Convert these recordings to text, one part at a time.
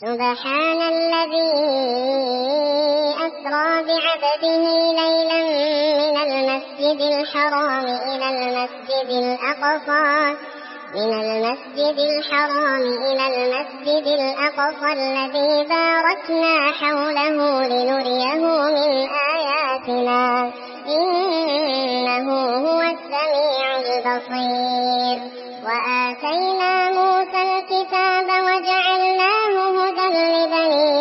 سبحان الذي أسرى بعبده ليلا من المسجد الحرام إلى المسجد الأقصى الذي باركنا حوله لنريه من آياتنا إنه هو السميع البصير. وآتينا موسى الكتاب وجعلناه هدى لبني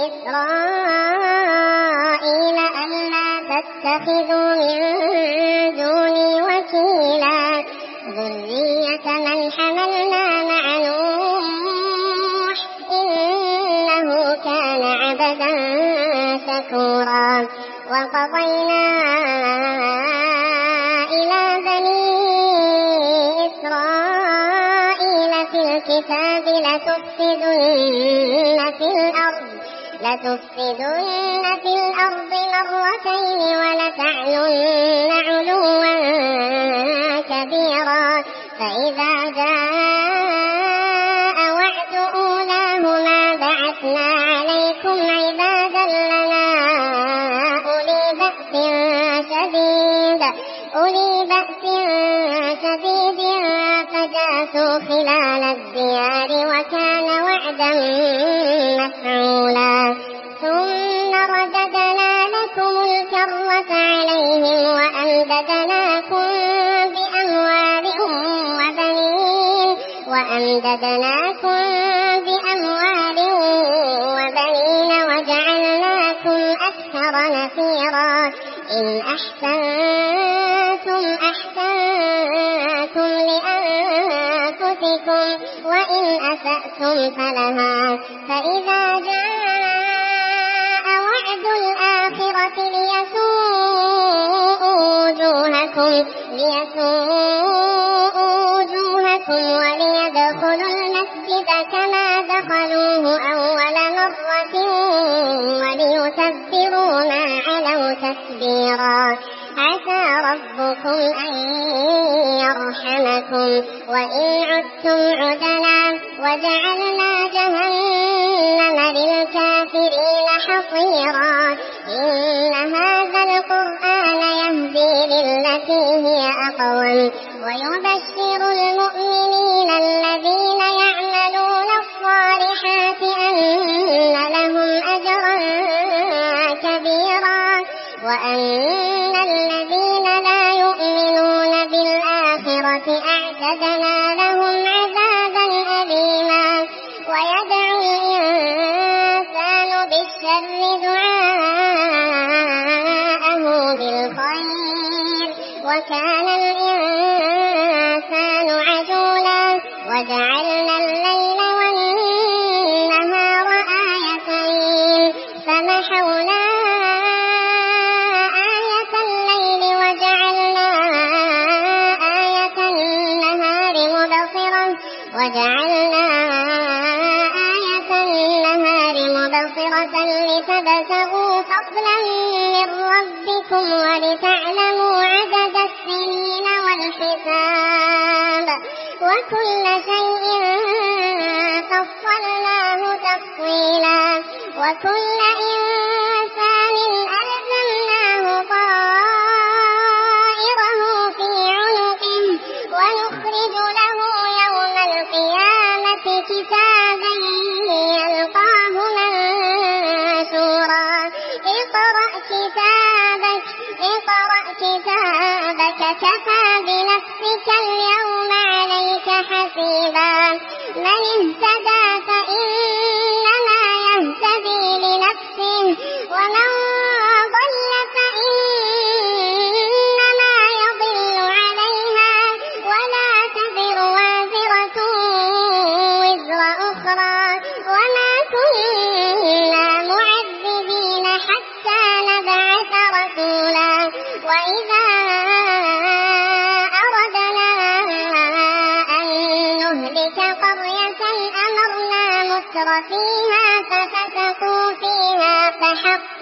إسرائيل ألا تتخذوا من دوني وكيلا ذرية من حملنا مع نوح إنه كان عبدا شكورا. وقضينا إلى بني إسرائيل في الكتاب لتفسدن في الأرض مرتين ولتعلن علوا كبيرا فإذا جاء وعد أولاهما بعثنا عليكم عبادا لنا أولي بأس شديد فجاسوا خلال الديار وكان وعدا مفعولا. ثم رددنا لكم الكرة عليهم وأمددناكم بأموال وبنين وجعلناكم أكثر نفيرا. إن أحسنتم لأنفسكم وإن أسأتم فلها فإذا جاء وعد الآخرة ليسوءوا وجوهكم وليدخلوا المسجد كما دخلوه أول مرة وليتبروا ما علوا تتبيرا. عسى ربكم أن يرحمكم وإن عدتم عدنا وجعلنا جهنم للكافرين حصيرا. إن هذا القرآن يهدي للتي هي أقوم ويبشر المؤمنين الذين يعملون الصالحات أن لهم أجرا كبيرا وأن الذين لا يؤمنون بالآخرة أعتدنا لهم عذابا أليما. ويدعو الإنسان بالشر دعاءه بالخير وكان الإنسان عجولا. وجعلنا الليل والنهار آيتين فمحونا آية الليل وجعلنا آية النهار مبصرة لتبتغوا فضلا من ربكم ولتعلموا عدد السنين والحساب وكل شيء فصلناه تفصيلا. وكل إنسان ألزمناه طائره في عنقه ونخرج له يوم القيامة كتابا يلقاه منشورا. اقرأ كتابك كفى بنفسك اليوم عليك حسيبا. من اهتدى فإنما يهتدي لنفسه ومن ضل فإنما يضل عليها ولا تزر وازرة وزر أخرى وما كنا معذبين حتى نبعث رسولا. وإذا أردنا أن نهلك قرية أمرنا مترفيها ففسقوا فيها فحق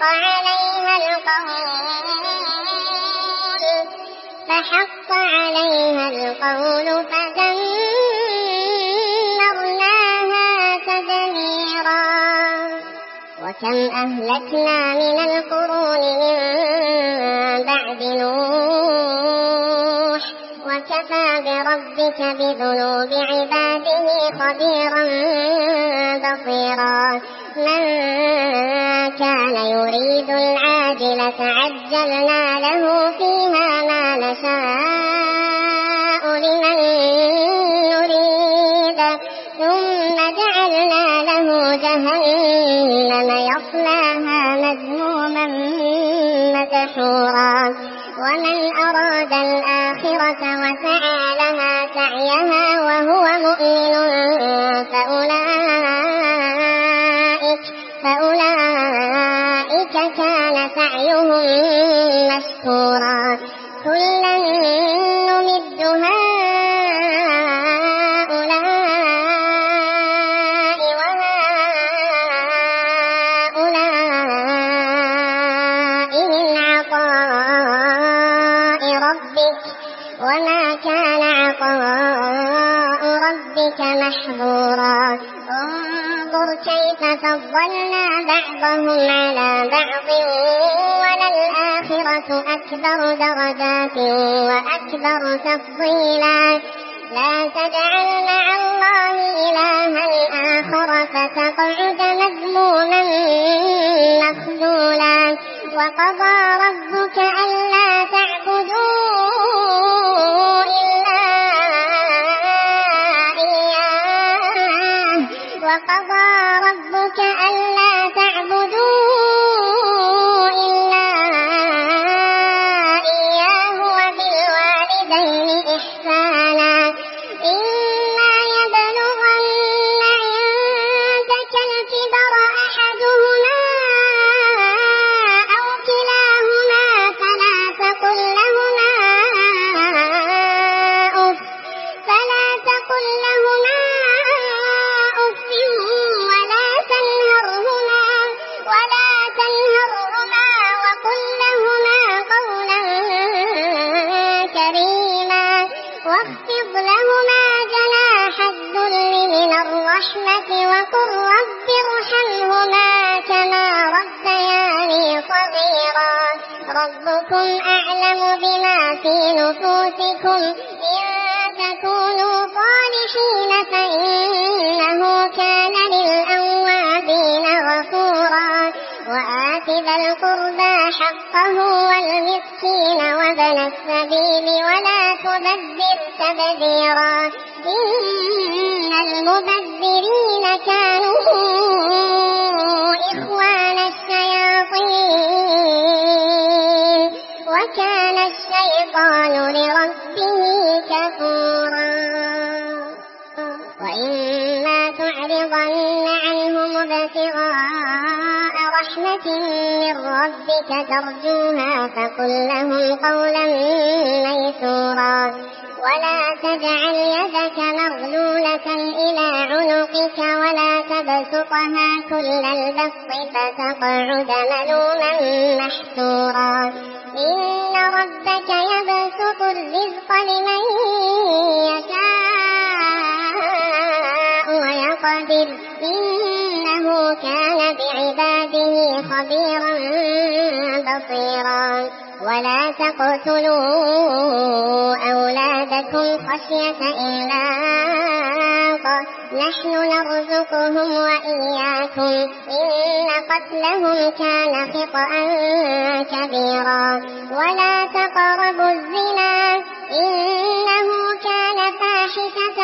عليها القول فدمرناها تدميرا. وكم أهلكنا من القرون من بعد نوح وكفى بربك بذنوب عباده خبيرا بصيرا من كان يريد العاجلة عجلنا له فيها ما نشاء لمن نريد ثم جعلنا له جهنم يصلاها مذموما مدحورا ومن أراد الآخرة وسعى لها سعيها وهو مؤمن فأولئك كان سعيهم مشكورا كلا نمد هؤلاء وهؤلاء من عطاء ربك وما كان عطاء ربك محظورا انظر كيف فضلنا بعضهم على بعض وللآخرة أكبر درجات وأكبر تفضيلا لا تجعل مع الله إلها آخر فتقعد مذموما مخذولا وقضى ربك ألا تعبدوا إلا إياه وبالوالدين إحسانا إما يبلغن عندك الكبر أحدهما أو كلاهما فلا تقل لهما أف ولا تنهرهما وقل لهما قولا كريما واخفض لهما جناح الذل من الرحمة وقل رب ارحمهما كما ربياني صغيرا ربكم أعلم بما في نفوسكم إن تكونوا صالحين فإنه كان للأوابين غفورا وآت ذا القربى حقه والمسكين وابن السبيل ولا تبذر تبذيرا إن المبذرين كانوا إخوان الشياطين وكان الشيطان لربه كفورا وإما تعرضن عنهم ابتغاء رحمة من ربك ترجوها فقل لهم قولا ميسورا ولا تجعل يدك مغلولة إلى عنقك ولا تبسطها كل البسط فتقعد ملوما محسورا إن ربك يبسط الرزق لمن يشاء ويقدر إنه كان بعباده خبيرا بصيرا ولا تقتلوا أولادكم خشية إملاق نحن نرزقهم وإياكم إن قتلهم كان خطأ كبيرا ولا تقربوا الزنا إنه كان فاحشة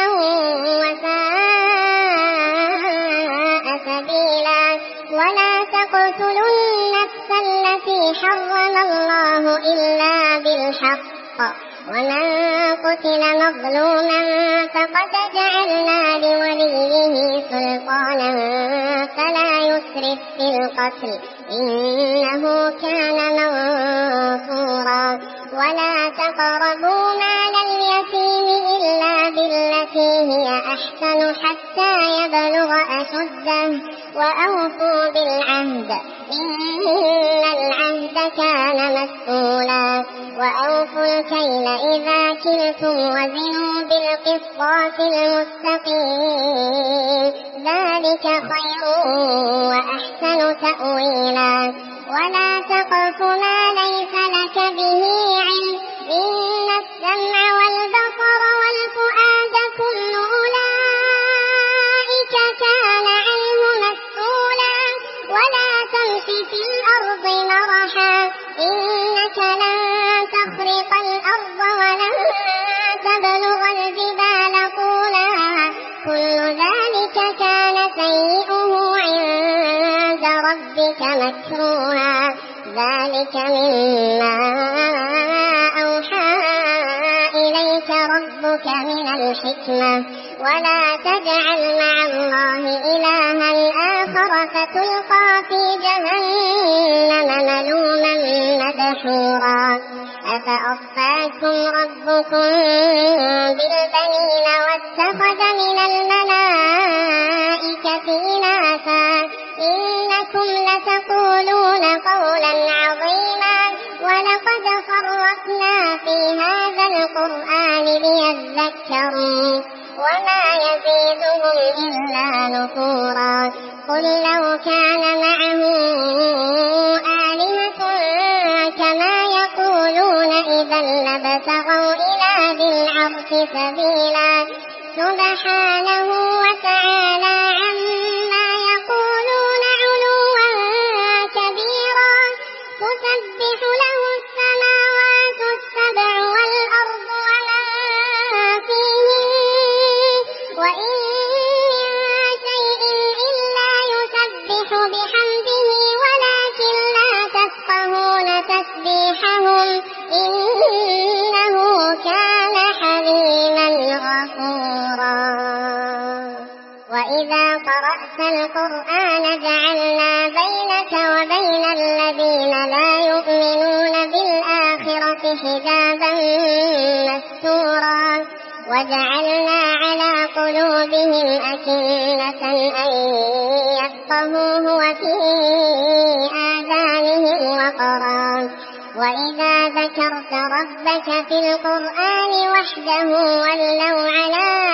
وساء سبيلا ولا تقتلوا النفس التي حرم الله إلا بالحق ومن قتل مظلوما فقد جعلنا لوليه سلطانا فلا يسرف في القتل إنه كان منصورا ولا تقربوا مال اليتيم إلا بالتي هي أحسن حتى يبلغ أشده وأوفوا بالعهد إن العهد كان مسؤولا وأوفوا الكيل إذا كلتم وزنوا بالقسطاس المستقيم ذلك خير وأحسن أحسن تأويلا ولا تقف ما ليس لك به علم إن السمع والبصر والفؤاد كل أولئك كان عنه مسؤولا ولا تمش في الأرض مرحا إنك لن تخرق الأرض ولن تبلغ الجبال طولا كل ذلك كان سيئه عند ربك مكروها ذلك مما أوحى إليك ربك من الحكمة ولا تجعل مع الله إلها آخر فتلقى في جهنم ملوما مدحورا أفأصفاكم ربكم بالبنين واتخذ من الملائكة إناثا إنكم لتقولون قولا عظيما ولقد فرقنا في هذا القرآن ليذكروا وما يزيدهم إلا نفورا قل لو كان معه آلهة كما يقولون إذا لابتغوا إلى ذي العرش سبيلا سبحانه وتعالى عما يقولون علوا كبيرا تسبح له السماوات السبع والأرض ومن فيهن وإن من شيء إلا يسبح بحمده ولكن لا تفقهون تسبيحهم إنه كان حليما غفورا وإذا قرأت القرآن جعلنا بينك وبين الذين لا يؤمنون بالآخرة حجابا مستورا وجعلنا على قلوبهم أكنة أن يفقهوه وفي آذانهم وقرا وإذا ذكرت ربك في القرآن وحده ولوا على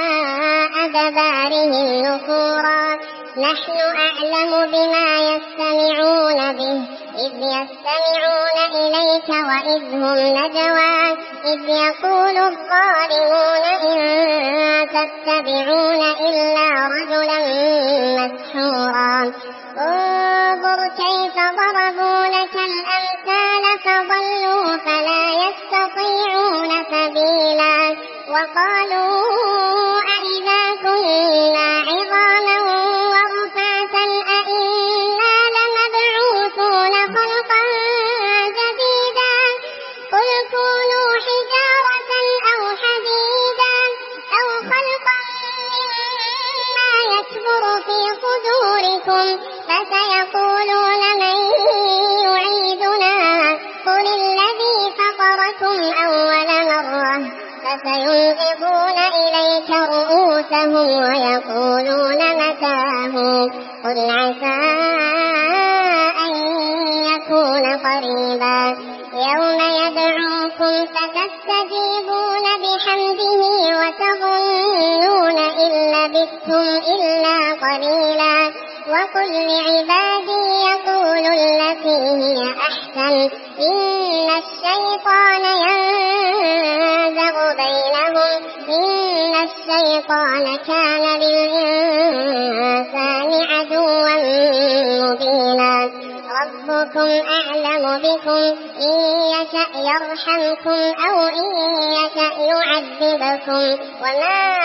أدبارهم نفورا نحن أعلم بما يستمعون به إذ يستمعون إليك وإذ هم نجوى إذ يقول الظالمون إن تتبعون إلا رجلا مسحورا انظر كيف ضربوا لك الأمثال فضلوا فلا يستطيعون سبيلا وقالوا أئذا كنا عظاما ورفاتا أئنا لمبعوثون خلقا جديدا قل كونوا حجارة أو حديدا أو خلقا مما يكبر في صدوركم فسيقولون من يعيدنا قل الذي فطركم أول مرة فسينغضون إليك رؤوسهم ويقولون متاه قل عسى أن يكون قريبا يوم يدعوكم فتستجيبون بحمده وتظنون إن لبثتم إلا قليلا وقل لعبادي يقولوا التي هي أحسن إن الشيطان ينزغ بينهم إن الشيطان كان للإنسان عدوا مبينا ربكم أعلم بكم إن يشأ يرحمكم أو إن يشأ يعذبكم وما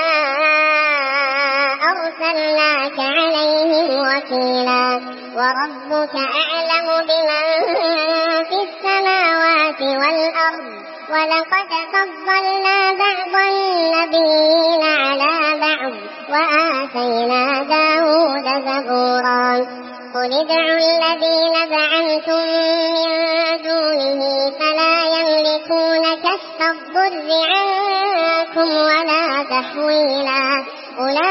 أرسلناك عليهم وكيلا وربك أعلم بمن في السماوات والأرض ولقد فضلنا بعض النبيين على بعض وآتينا داود زبورا قل ادعوا الذين زعمتم من دونه فلا يملكون كشف الضر عنكم ولا تحويلا أولئك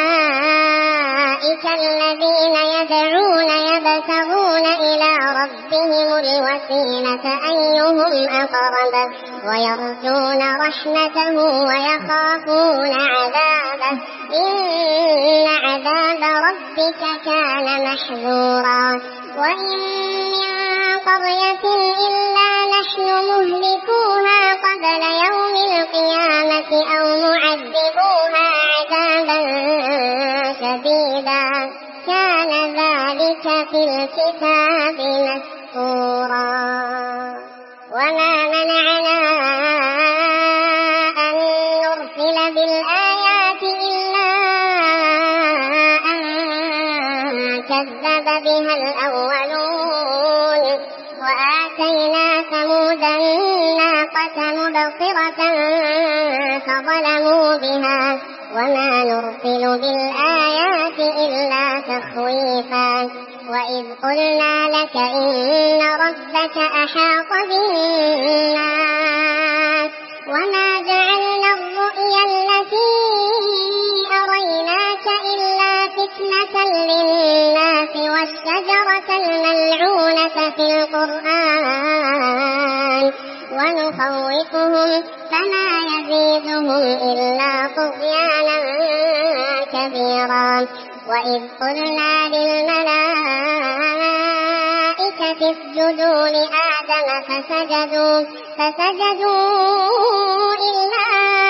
الذين يدعون يبتغون إلى ربهم بهم الوسيلة أيهم أقرب ويرجون رحمته ويخافون عذابه إن عذاب ربك كان محذورا وإن من قرية إلا نحن مهلكوها قبل يوم القيامة أو معذبوها عذابا شديدا كان ذلك في الكتاب مسطورا وما منعنا أن نرسل بالآيات إلا أن كذب بها الأولون وآتينا ثمود الناقة مبصرة فظلموا بها وما نرسل بالآيات إلا تخويفا وإذ قلنا لك إن ربك أحاط بالناس وما جعلنا الرؤيا التي أريناك إلا فتنة للناس والشجرة الملعونة في القرآن ونخوفهم فما يزيدهم إلا طغيانا كبيرا وإذ قلنا للملائكة اسجدوا لآدم فسجدوا إلا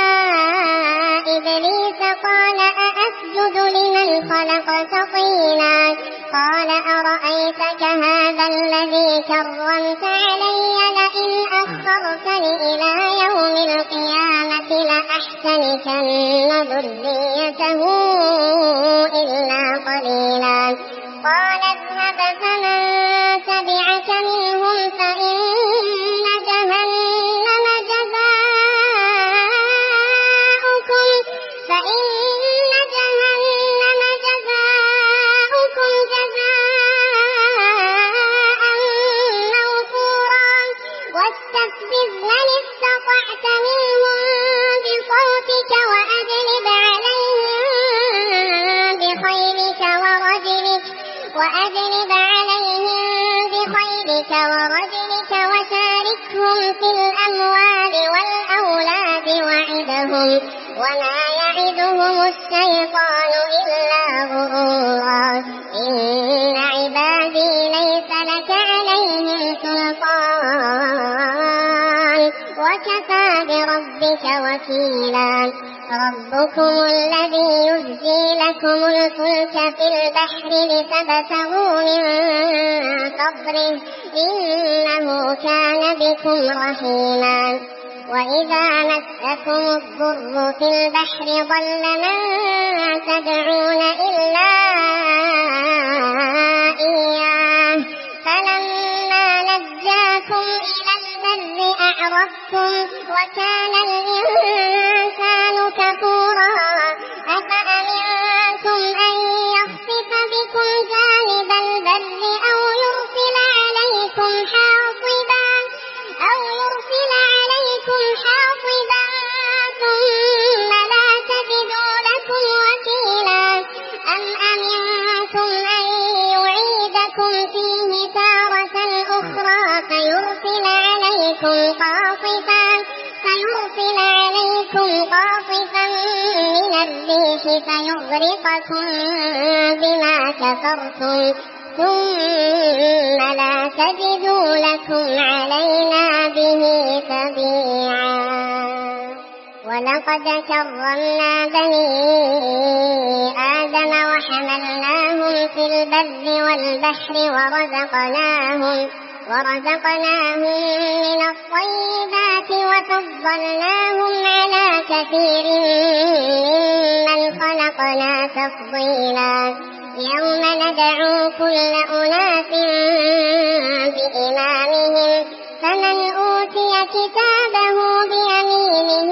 إبليس قال أأسجد لمن خلقت طينا قال أرأيتك هذا الذي كرمت علي لئن أخرتني إلى يوم القيامة لأحتنكن ذريته إلا قليلا قال اذهب فمن تبعك منهم فإن جهنم جزاؤكم جزاء موفورا واستفزز من استطعت منهم بصوتك وأجلب عليهم بخيلك ورجلك وشاركهم في الأموال والأولاد وعدهم وما يعدهم الشيطان إلا غرورا إن عبادي ليس لك عليهم سلطان وكفى بربك وكيلا ربكم الذي يزجي لكم الفلك في البحر لتبتغوا من فضله إنه كان بكم رحيما وإذا مسكم الضر في البحر ضل من تدعون إلا إياه فلما نجاكم إلى البر أعرضتم وكان الإنسان كفورا أفأمنتم أن يخسف بكم جانب البر أو يرسل عليكم حاصبا ثم لا تجدوا لكم وكيلا أم أمنتم أن يعيدكم فيه تارة أخرى فيرسل عليكم قاصفا من الريح فيغرقكم بما كفرتم ثم لا تجدوا لكم علينا به تبيعا ولقد كرمنا بني آدم وحملناهم في البر والبحر ورزقناهم من الطيبات وفضلناهم على كثير ممن خلقنا تفضيلا يوم ندعو كل أناس بإمامهم فمن أوتي كتابه بيمينه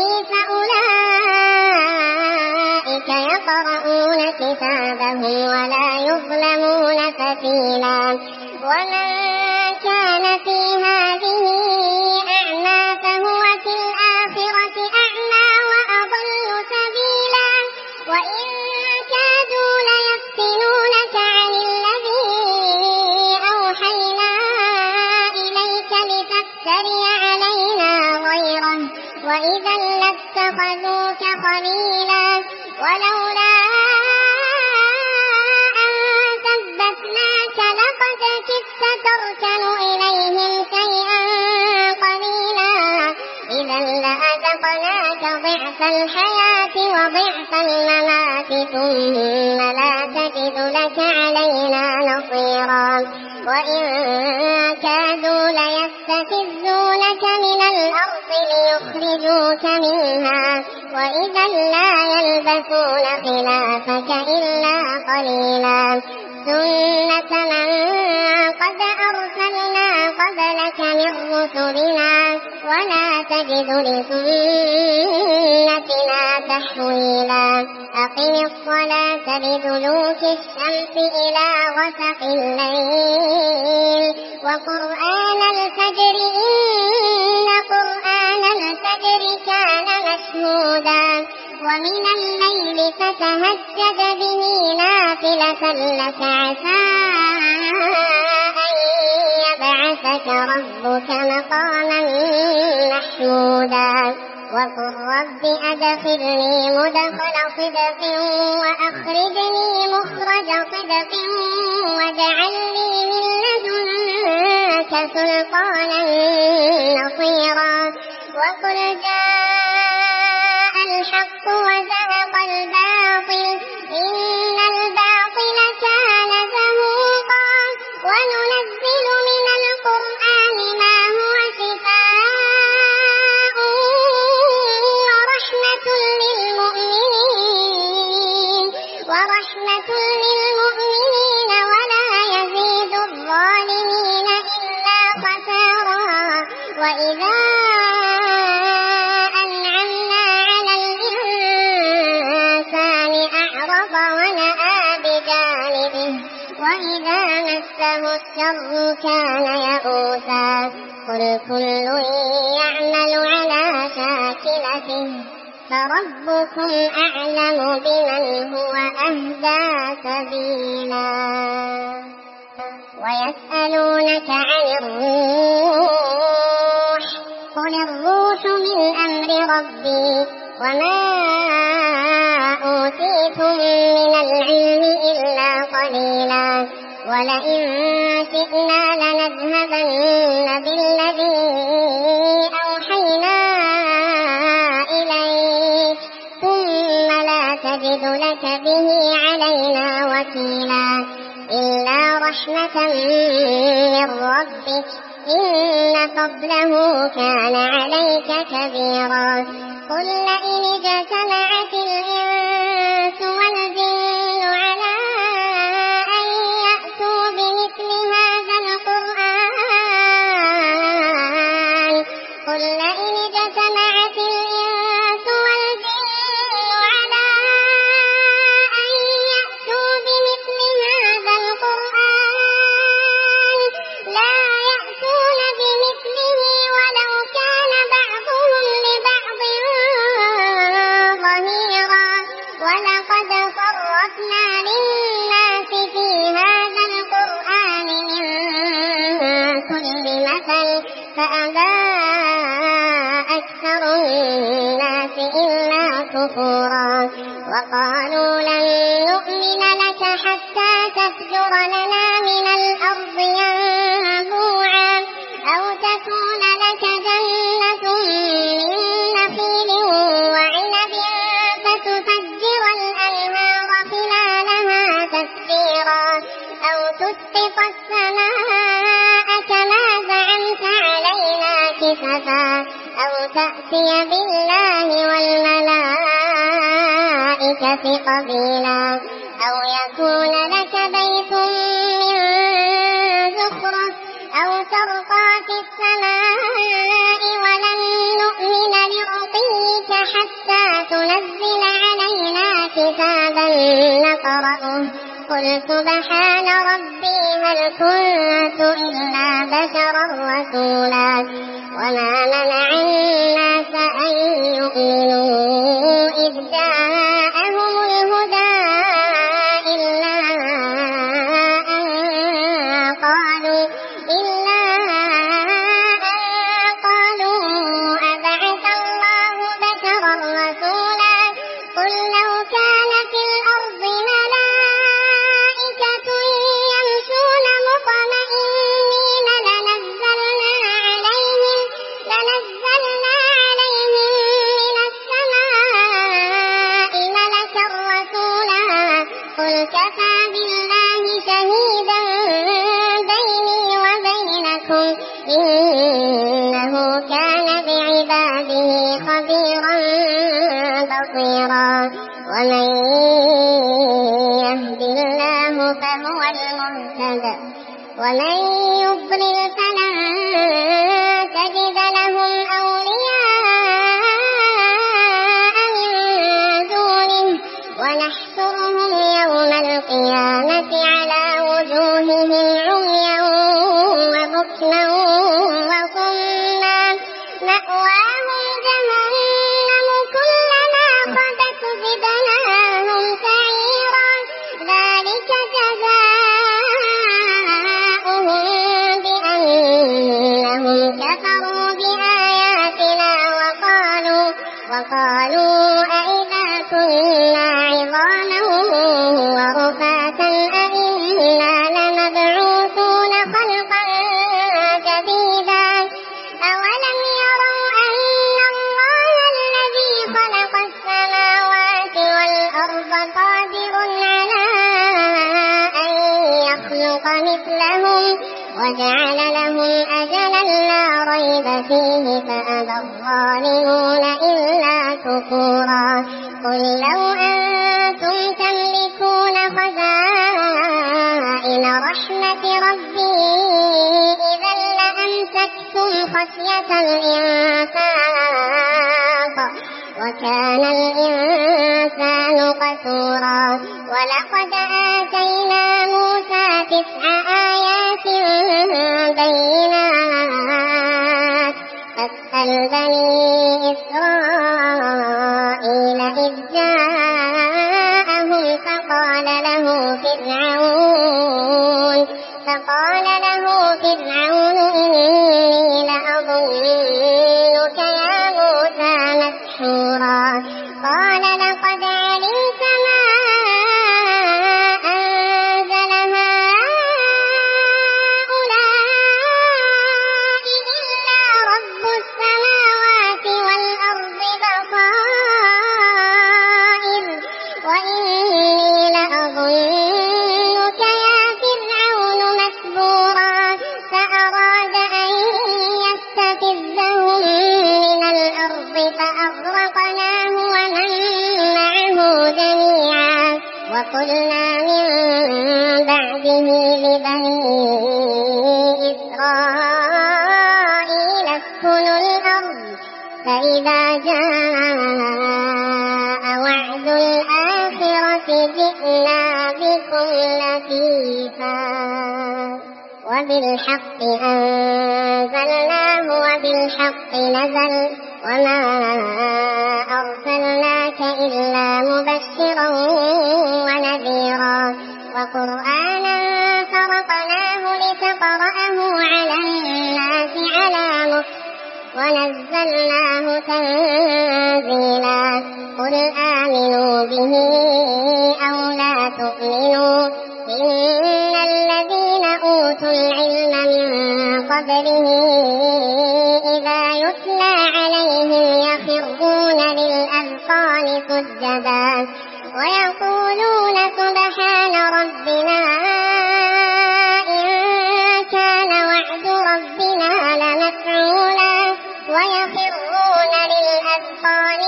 فأولئك يقرؤون كتابهم ولا يظلمون فتيلا ومن كان في هذه أعمى فهو في الآخرة أعمى وأضل سبيلا وإن كادوا ليفتنونك عن الذي أوحينا وإذا لاتخذوك خليلا ولولا أن ثبتناك لقد كدت تركن إليهم شيئا قليلا إذا لأذقناك ضعف الحياة وضعف الممات ثم لا تجد لك علينا نصيرا وإن كادوا ليستفزونك من الأرض ليخرجوك منها وإذا لا يلبثون خلافك إلا قليلا سنة من قد أرسلنا قبلك من رسلنا ولا تجد لسنتنا تحويلا أقم الصلاة لدلوك الشمس إلى غسق الليل وقرآن الفجر إن قرآن الفجر كان مشهودا ومن الليل فتهجد به نافلة لك عسى أن يبعثك ربك مقاما محمودا وقل رب أدخلني مدخل صدق وأخرجني مخرج صدق واجعل لي من لدنك سلطانا نصيرا وقل جاء الحق وزهق الباطل إن الباطل كان زهوقا وننزل من القرآن ما هو شفاء ورحمة للمؤمنين ولا يزيد الظالمين إلا خسارا وإذا أنعمنا على الإنسان أعرض ونأى بجانبه وإذا مسه الشر كان يئوسا قل كل يعمل على شاكلته فربكم أعلم بمن هو أهدى سبيلا ويسألونك عن الروح قل الروح من أمر ربي وما أوتيتم من العلم إلا قليلا ولئن شئنا لنذهبن بالذي أوحينا إليك ثم لا تجد لك به علينا وكيلا إلا رحمة من ربك إن فضله كان عليك كبيرا قل لئن اجتمعت الإنس والجن على أن يأتوا بمثل هذا القرآن قل لئن اجتمعت الإنس والجن على أن يأتوا بمثل هذا القرآن لا يأتون بمثله ولو كان بعضهم لبعض ظهيرا ولقد صرفنا للناس في هذا القرآن من كل مثل فأبى أكثر الناس إلا كفورا وقالوا لن نؤمن لك حتى تفجر لنا من الأرض ينبوعا أو تكون لك جنة من نخيل وعنب فتفجر الأنهار خلالها تفجيرا أو تسقط السماء كما زعمت علينا كسفا أو تأتي بالله والملائكة قبيلا أو يكون لك بيت من زخرف أو ترقى في السماء ولن نؤمن لرقيك حتى تنزل علينا كتابا نقرأه قل سبحان ربي هل كنت إلا بشرا رسولا وما منع الناس أن يؤمنوا إذ جاءهم الهدى إلا أن قالوا أبعث الله المهتد ومن يضلل فلن تجد لهم أولياء من دونه ونحشرهم يوم القيامة على وجوههم عميا وبكما وصما مأواهم جهنم كلما خبت زدناهم سعيرا ذلك جزاؤهم بأنهم كفروا بآياتنا وقالوا أئذا كنا عظاما ورفاتا أئنا لمبعوثون خلقا جديدا أولم يروا أن الله الذي خلق السماوات والأرض قادر على أن يخلق مثلهم وجعل لهم أجلا لا ريب فيه فأبى الظالمون إلا كفورا قل لو أنتم تملكون خزائن رحمة ربي إذا لأمسكتم خشية الإنفاق وكان الإنسان قتورا ولقد آتينا موسى 9 آيات بينات فاسأل بني إسرائيل إذ جاءهم فقال له فرعون إني لأظنك يا موسى مسحورا قال لقد علمت ما أنزل هؤلاء إلا رب السماوات والأرض بصائر وإني لأظنك يا فرعون مسبورا فأراد أن يستفزهم من الأرض فأغرقناه ومن معه جميعا وقلنا من بعده لبني إسرائيل اسكنوا الأرض فإذا جاء وعد الآخرة جئنا بكم لفيفا وبالحق أنزلناه وبالحق نزل وما أرسلناك إلا مبشرا ونذيرا وقرآنا فرقناه لتقرأه على الناس على مكث ونزلناه تنزيلا قل آمنوا به أو لا تؤمنوا إن الذين أوتوا العلم من قبله إذا يتلى عليهم يخرون للأذقان سجدا ويقولون سبحان ربنا إن كان وعد ربنا لمفعولا ويخرون للأذقان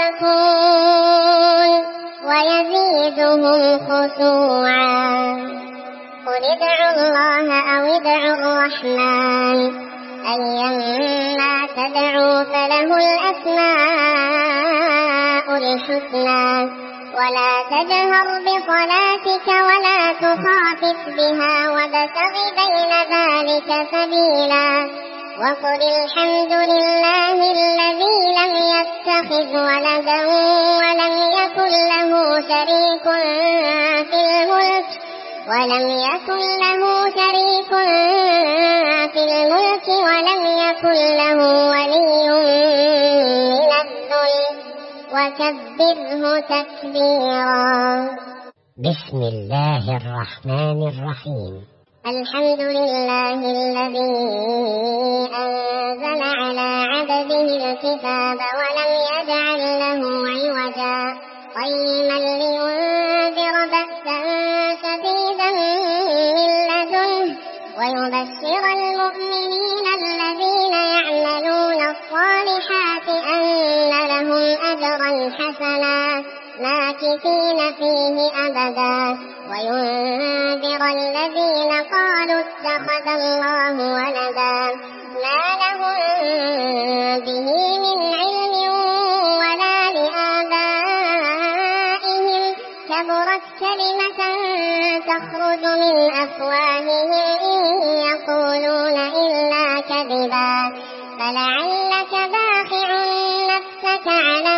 يبكون ويزيدهم خشوعا قل ادعوا الله أو ادعوا الرحمن أيما تدعوا فله الأسماء الحسنى ولا تجهر بصلاتك ولا تخافت بها وابتغ بين ذلك سبيلا وقل الحمد لله الذي لم يتخذ ولدا ولم يكن له شريك في الملك ولم يكن له ولي من الذل وكبره تكبيرا بسم الله الرحمن الرحيم الحمد لله الذي أنزل على عبده الكتاب ولم يجعل له عوجا قيما لينذر بأسا شديدا من لدنه ويبشر المؤمنين الذين يعملون الصالحات أن لهم أجرا حسنا ماكثين فيه أبدا وينذر الذين قالوا اتخذ الله ولدا ما لهم به من علم ولا لآبائهم كبرت كلمة تخرج من أفواههم إن يقولون إلا كذبا فلعلك باخع نفسك على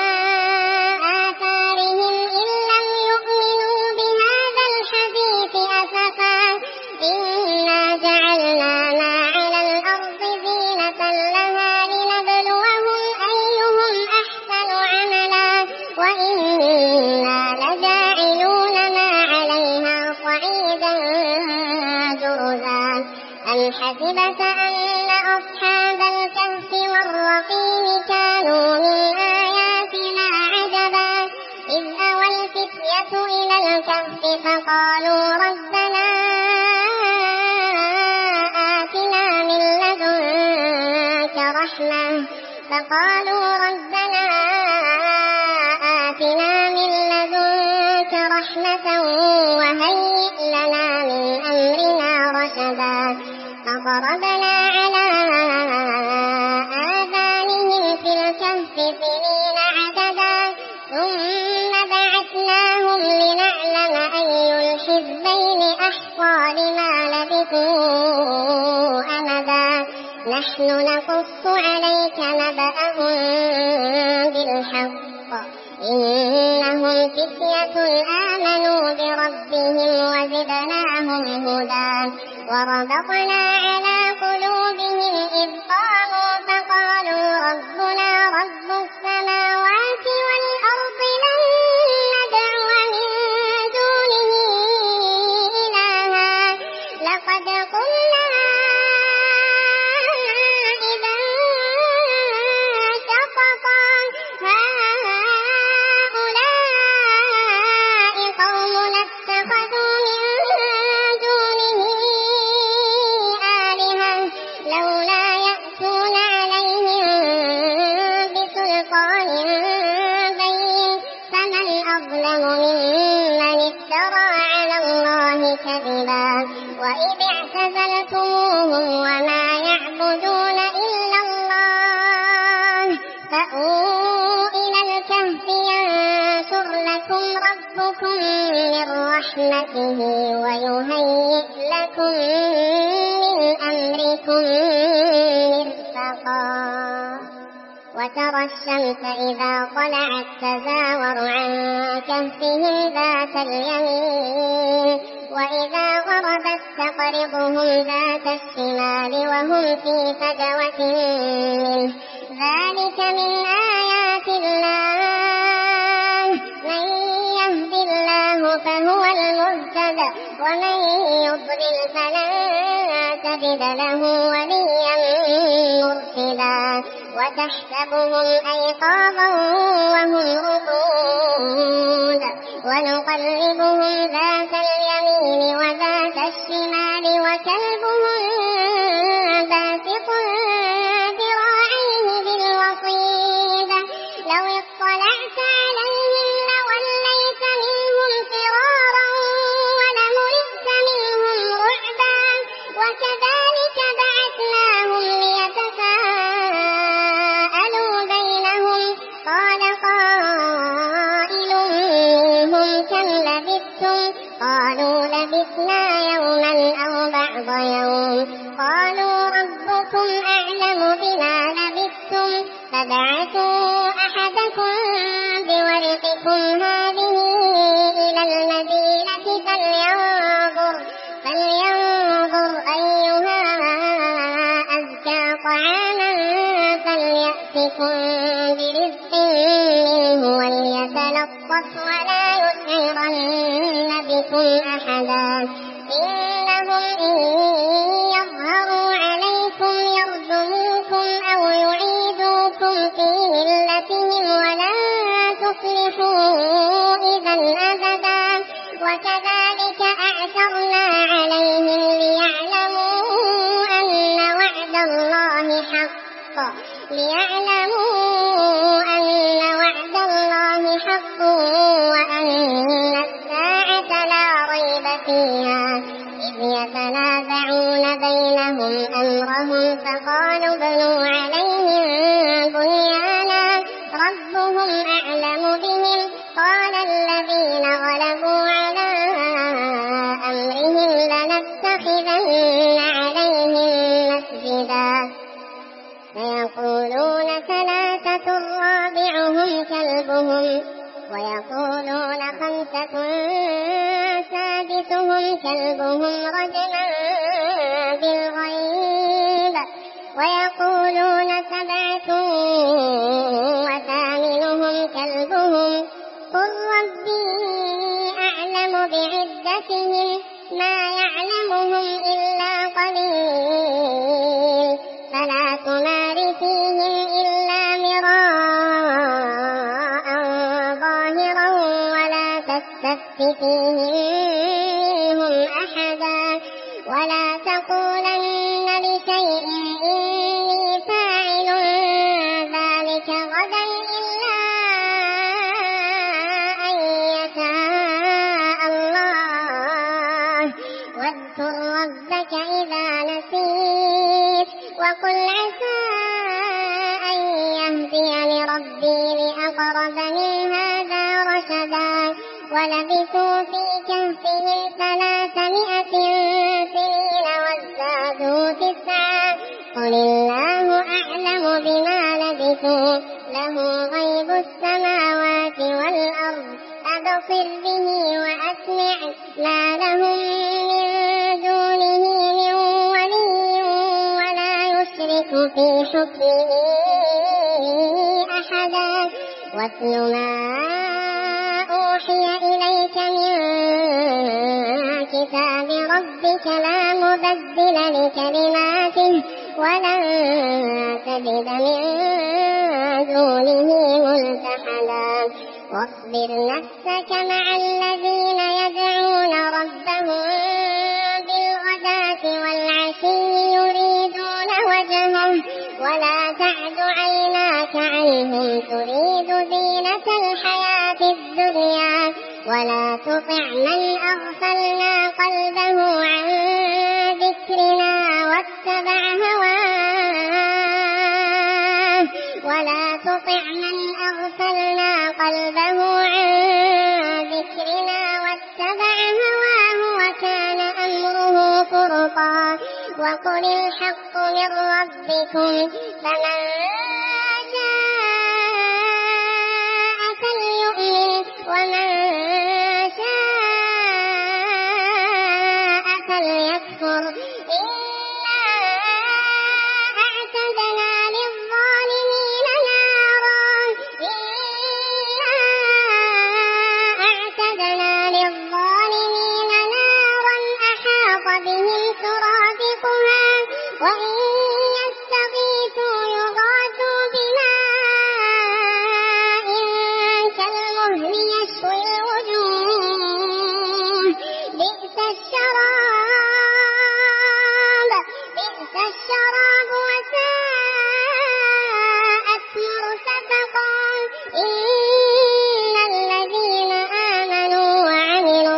آثارهم إن لم يؤمنوا بهذا الحديث أسفا إنا جعلنا ما على الأرض زينة لها لنبلوهم أيهم أحسن عملا وإنا لجاعلون ما عليها صعيدا جرزا أم حسبت أن أصحاب الكهف والرقيم كانوا من آياتنا عجبا إذ أوى الفتية إلى الكهف فقالوا ربنا آتنا من لدنك رحمة وهيئ لنا من أمرنا رشدا فضربنا على آذانهم في الكهف سنين عددا ثم بعثناهم لنعلم أي الحزبين أحصى لما لبثوا أمدا نحن نقص عليك نبأهم بالحق إنهم فتية آمنوا بربهم وزدناهم هدى وربطنا على قلوبهم إذ قاموا فقالوا ربنا رب السماوات والأرض لن ندعو من دونه إلها لقد قلنا إذا شططا هؤلاء قومنا اتخذوا من دونه آلهة لولا يأتون عليهم بسلطان بين فمن أظلم ممن افترى على الله كذبا وإذ اعتزلتموهم وما يعبدون إلا الله فأووا إلى الكهف ينشر لكم ربكم من رحمته ويهيئ لكم من أمركم مرفقا وترى الشمس إذا طلعت تزاور عن كهفهم ذات اليمين وإذا غربت تقرضهم ذات الشمال وهم في فجوة منه ذلك من آيات الله من يهد الله فهو المهتد ومن يضلل فلن تجد له وليا مرشدا وتحسبهم أيقاظا وهم رقود ونقلبهم ذات اليمين وذات الشمال وكلبهم باسط ذراعيه بالوصيد لو اطلعت عليهم لوليت منهم فرارا ولملئت منهم رعبا وكذلك بعثناهم ليتساءلوا بينهم قال قائل منهم كم لبثتم قالوا لبثنا يوما أو بعض يوم قالوا ربكم أعلم بما لبثتم فابعثوا أحدكم بورقكم هذه إلى المدينة فلينظر أيها أزكى طعاما فليأتكم برزق منه وليتلطف ولا يشعرن بكم أحدا إنهم إن يظهروا عليكم يرجموكم أو يعيدوكم في ملتهم ولن تفلحوا إذا أبدا وكذلك أعثرنا عليهم ليعلموا أن وعد الله حق وأن الساعة لا يتنازعون بينهم أمرهم فقالوا ابنوا عليهم بنيانا ربهم أعلم بهم قال الذين غلبوا على أمرهم لنتخذن عليهم مسجدا فيقولون ثلاثة رابعهم كلبهم ويقولون خمسة سادسهم كلبهم رجما بالغيب ويقولون سبعة وثامنهم كلبهم قل ربي أعلم بعدتهم ما يعلمهم إلا قليل فلا تمار فيهم إلا مراء ظاهرا ولا تستفت فيهم منهم أحدا ولا تقولن لشيء إني فاعل ذلك غدا إلا أن يشاء الله واذكر ربك إذا نسيت وقل عسى أن يهديني ربي لأقرب من هذا رشدا ولبثوا في كهفهم 300 سنين وازدادوا 9 قل الله أعلم بما لبثوا له غيب السماوات والأرض أبصر به وأسمع ما لهم من دونه من ولي ولا يشرك في حكمه أحدا واتل ما أوحي إليك من كتاب ربك لا مبدل لكلماته ولن تجد من دونه ملتحدا واصبر نفسك مع الذين يدعون ربهم بالغداة والعشي يريدون وجهه ولا تعد عيناك عنهم تريد زينة الحياة الدنيا ولا تطع من أغفلنا قلبه عن ذكرنا واتبع هواه ولا تطع من أغفلنا قلبه عن ذكرنا واتبع هواه وكان أمره فرطا وقل الحق من ربكم فمن شاء فليؤمن ومن شاء فليكفر إنا أعتدنا للظالمين نارا أحاط بهم سرادقها وإن يستغيثوا يغاثوا بماء كالمهل يشوي الوجوه بئس الشراب وساءت مرتفقا إن الذين آمنوا وعملوا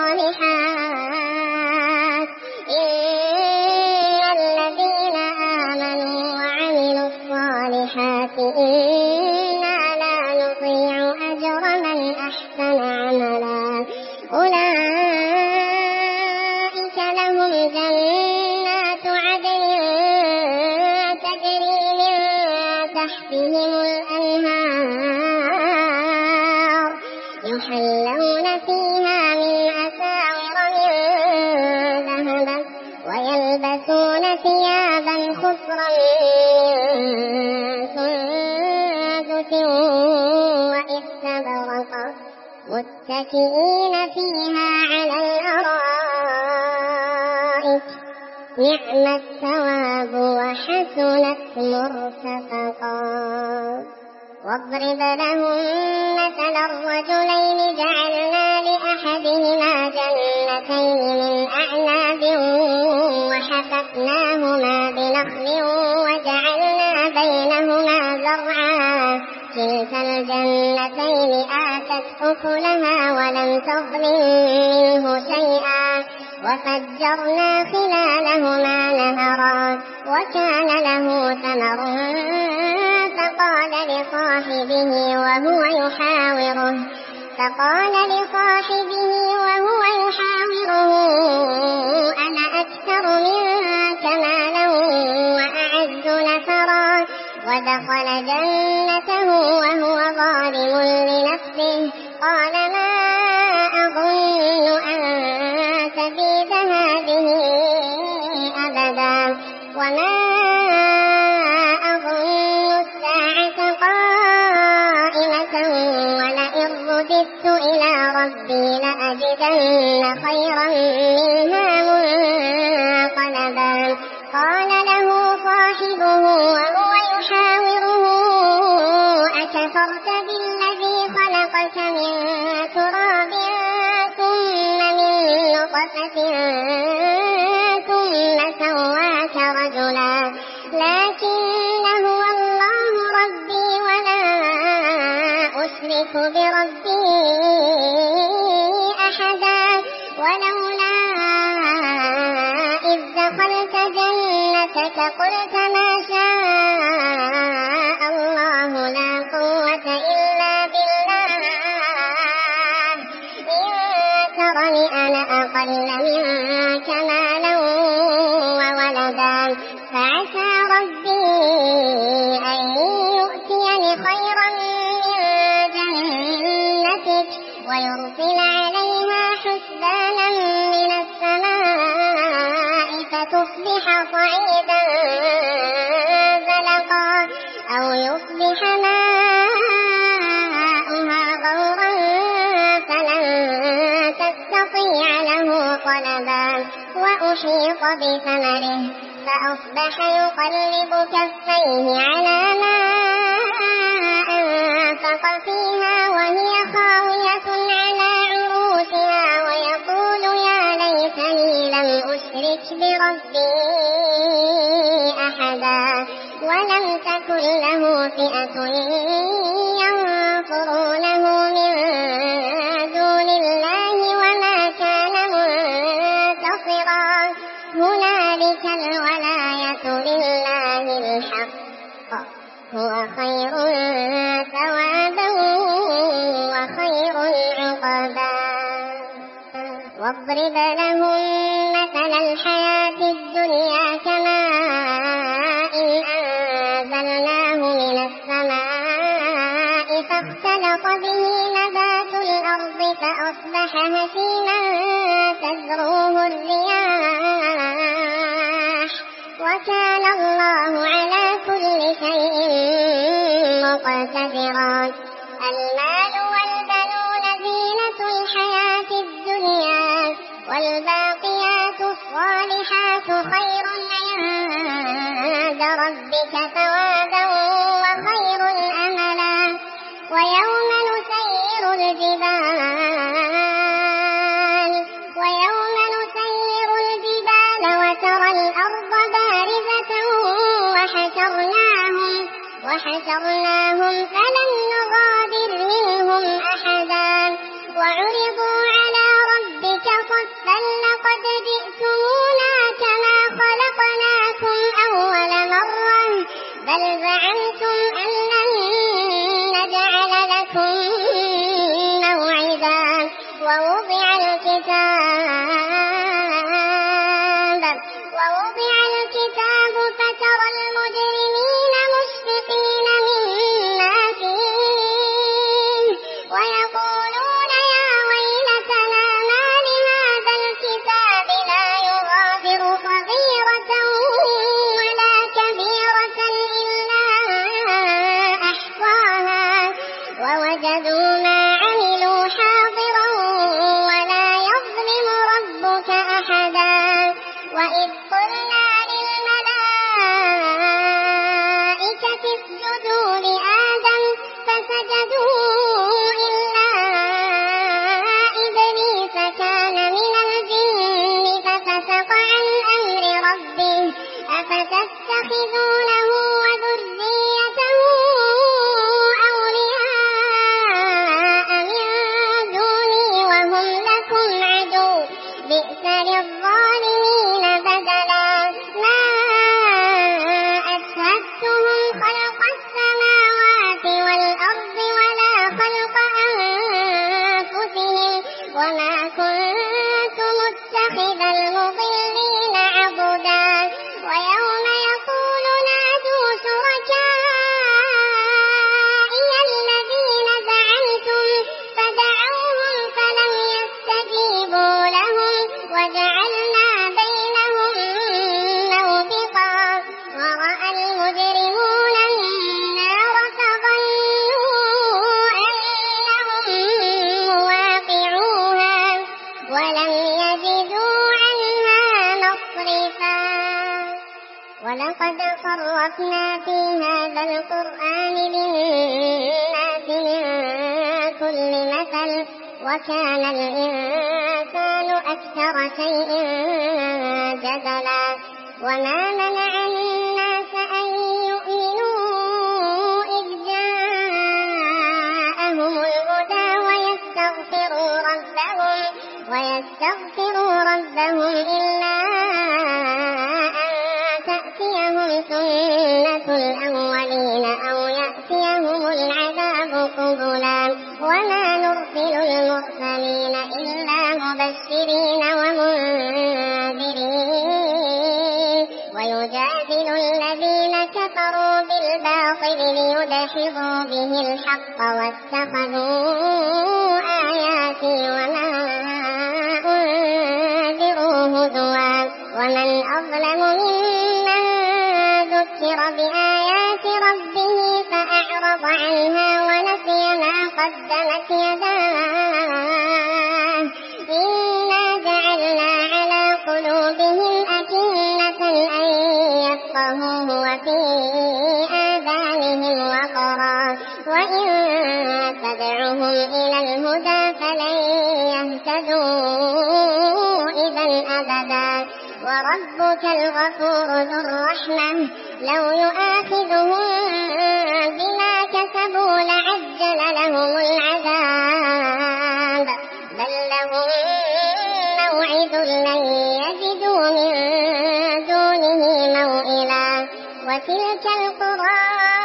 الصالحات إنا لا نضيع أجر من أحسن عملا أولئك لهم جنات عدن تجري من تحتهم الأنهار يحلون فيها من أساور من ذهب ويلبسون ثيابا خضرا من سندس وإستبرق متكئين فيها على الأرائك نعم الثواب وحسنت مرتفقا واضرب لهم مثل الرجلين جعلنا لأحدهما جنتين من أعناب وحففناهما بنخل وجعلنا بينهما زرعا كلتا الجنتين آتت أكلها ولم تظلم منه شيئا وفجرنا خلالهما نهرا وكان له ثمر فقال لصاحبه وهو يحاوره أنا أكثر منك مالا وأعز نفرا ودخل جنته وهو ظالم لنفسه قال ما أظن أن تبيد هذه أبدا وما أظن الساعة قائمة ولئن رددت إلى ربي لأجدن خيرا منها منقلبا قال له صاحبه وهو يحاوره أكفرت بالذي خلقك من تراب ثم من نطفة ثم سواك رجلا لكن هو الله ربي ولا أشرك بربي أحدا ولولا إذ دخلت جنتك قلت ما شاء الله لا قوة إلا بالله إن ترني أنا أقل منك مالا وولدا فعسى ربي أن يؤتيني خيرا من جنتك ويرسل عليها حسبانا من السماء فتصبح صعيدا زلقا أو يصبح ماؤها غورا فلن تستطيع له طلبا وأحيط بثمره فأصبح يقلب كفيه على ما أنفق فيها وهي خاوية على عروشها ويقول يا ليتني لم أشرك بربي أحدا ولم تكن له فئة ينصرونه من دون الله وما كان منتصرا هنالك الولاية لله الحق هو خير ثوابا وخير عقبا واضرب لهم مثل الحياة الدنيا كماء أنزلناه من السماء فاختلط به نبات الأرض فأصبح هشيما تذروه الرياح وكان الله على كل شيء مقتدرا المال والبنون زينة الحياة الدنيا والباقيات الصالحات خير عند ربك ثوابا وخير أملا ويوم نسير الجبال وترى الأرض بارزة وحشرناهم فلم نغادر منهم أحدا وعرضوا على ربك صفا لقد جئتمونا كما خلقناكم أول مرة بل زعمتم أن لن نجعل لكم موعدا ووضع الكتاب فترى المجرمين مشفقين مما فيه ويقولون يا ويلتنا ما لهذا الكتاب لا يغادر صغيرة ولا كبيرة إلا أحصاها ووجدوا ما عملوا حاضرا ولا يظلم ربك أحدا وإذ قلنا للملائكة اسجدوا لآدم فسجدوا إلا إبليس كان من الجن ففسق عن أمر ربه أفتتخذونه وذريته أولياء من دوني وهم لكم عدو بئس للظالمين ولقد صرفنا في هذا القرآن للناس من كل مثل وكان الإنسان أكثر شيء جدلا وما منع الناس أن يؤمنوا إذ جاءهم الهدى ويستغفروا ربهم إلا أن تأتيهم سنة الأولين أو يأتيهم العذاب قبلا وما نرسل المرسلين إلا مبشرين ومنذرين ويجادل الذين كفروا بالباطل ليدحضوا به الحق واتخذوا آياتي وما أنذروا هزوا ومن أظلم ممن ذكر بآيات ربه فأعرض عنها ونسي ما قدمت يداه إنا جعلنا على قلوبهم أكنة أن يفقهوه وفي آذانهم وقرا وإن تدعهم إلى الهدى فلن يهتدوا إذا أبدا وربك الغفور ذو الرحمة لو يؤاخذهم بما كسبوا لعجل لهم العذاب بل لهم موعد لن يجدوا من دونه موئلا وتلك القرى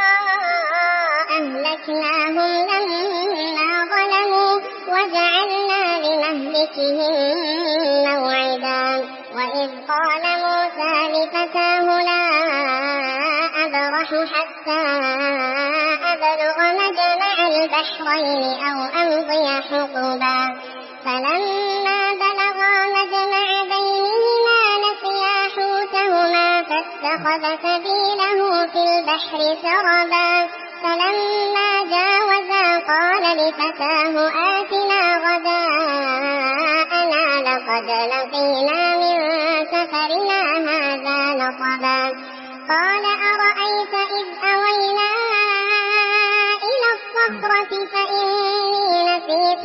أهلكناهم لما ظلموا وجعلنا لمهلكهم موعدا وإذ قال موسى لفتاه لا أبرح حتى أبلغ مجمع البحرين أو أمضي حقبا فلما بلغا مجمع بينهما نسيا حوتهما فاتخذ سبيله في البحر سربا فلما جاوزا قال لفتاه آتنا غداءنا لقد لقينا من سفرنا هذا نصبا قال أرأيت إذ أوينا إلى الصخرة فإني نسيت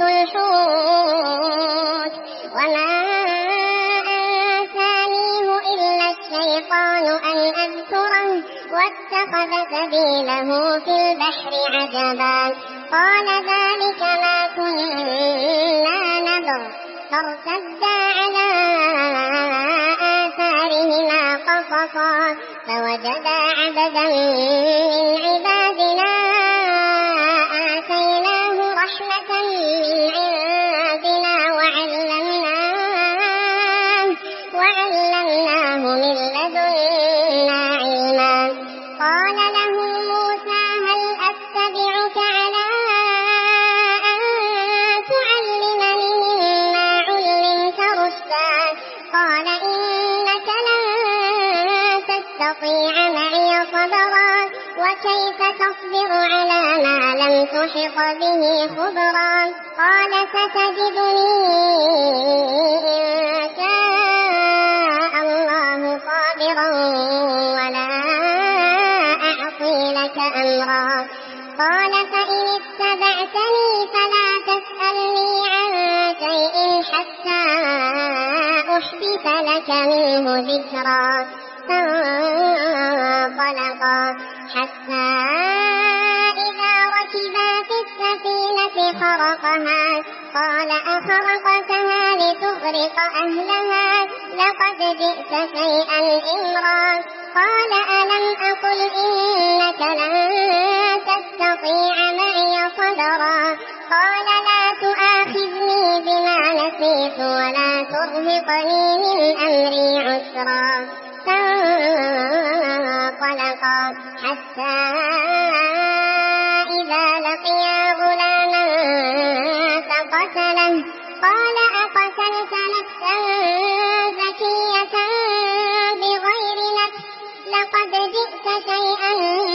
الحوت وما أنسانيه إلا الشيطان أن أذكره واتخذ سبيله في البحر عجبا قال ذلك ما كنا نبغ فارتدا على آثارهما قصصا فوجدا عبدا من عبادنا آتيناه رحمة من عندنا وعلمناه من لدنا علما قال له موسى هل أتبعك على أن تعلمني مما علمت رشدا قال إنك لن تستطيع معي صبرا وكيف تصبر على ما لم تحط به خبرا قال ستجدني إن شاء الله صابرا ولا أعصي لك أمرا قال فإن اتبعتني فلا تسألني عن شيء حتى أحدث لك منه ذكرا فانطلقا حتى إذا ركبا في السفينة خرقها قال أخرقتها لتغرق أهلها لقد جئت شيئا إمرا قال ألم أقل إنك لن تستطيع معي صبرا قال لا تؤاخذني بما نسيت ولا ترهقني من أمري عسرا فانطلقا حتى إذا لقيا غلاما فقتله قال أقتلت نفسا زكية بغير نفس لقد جئت شيئا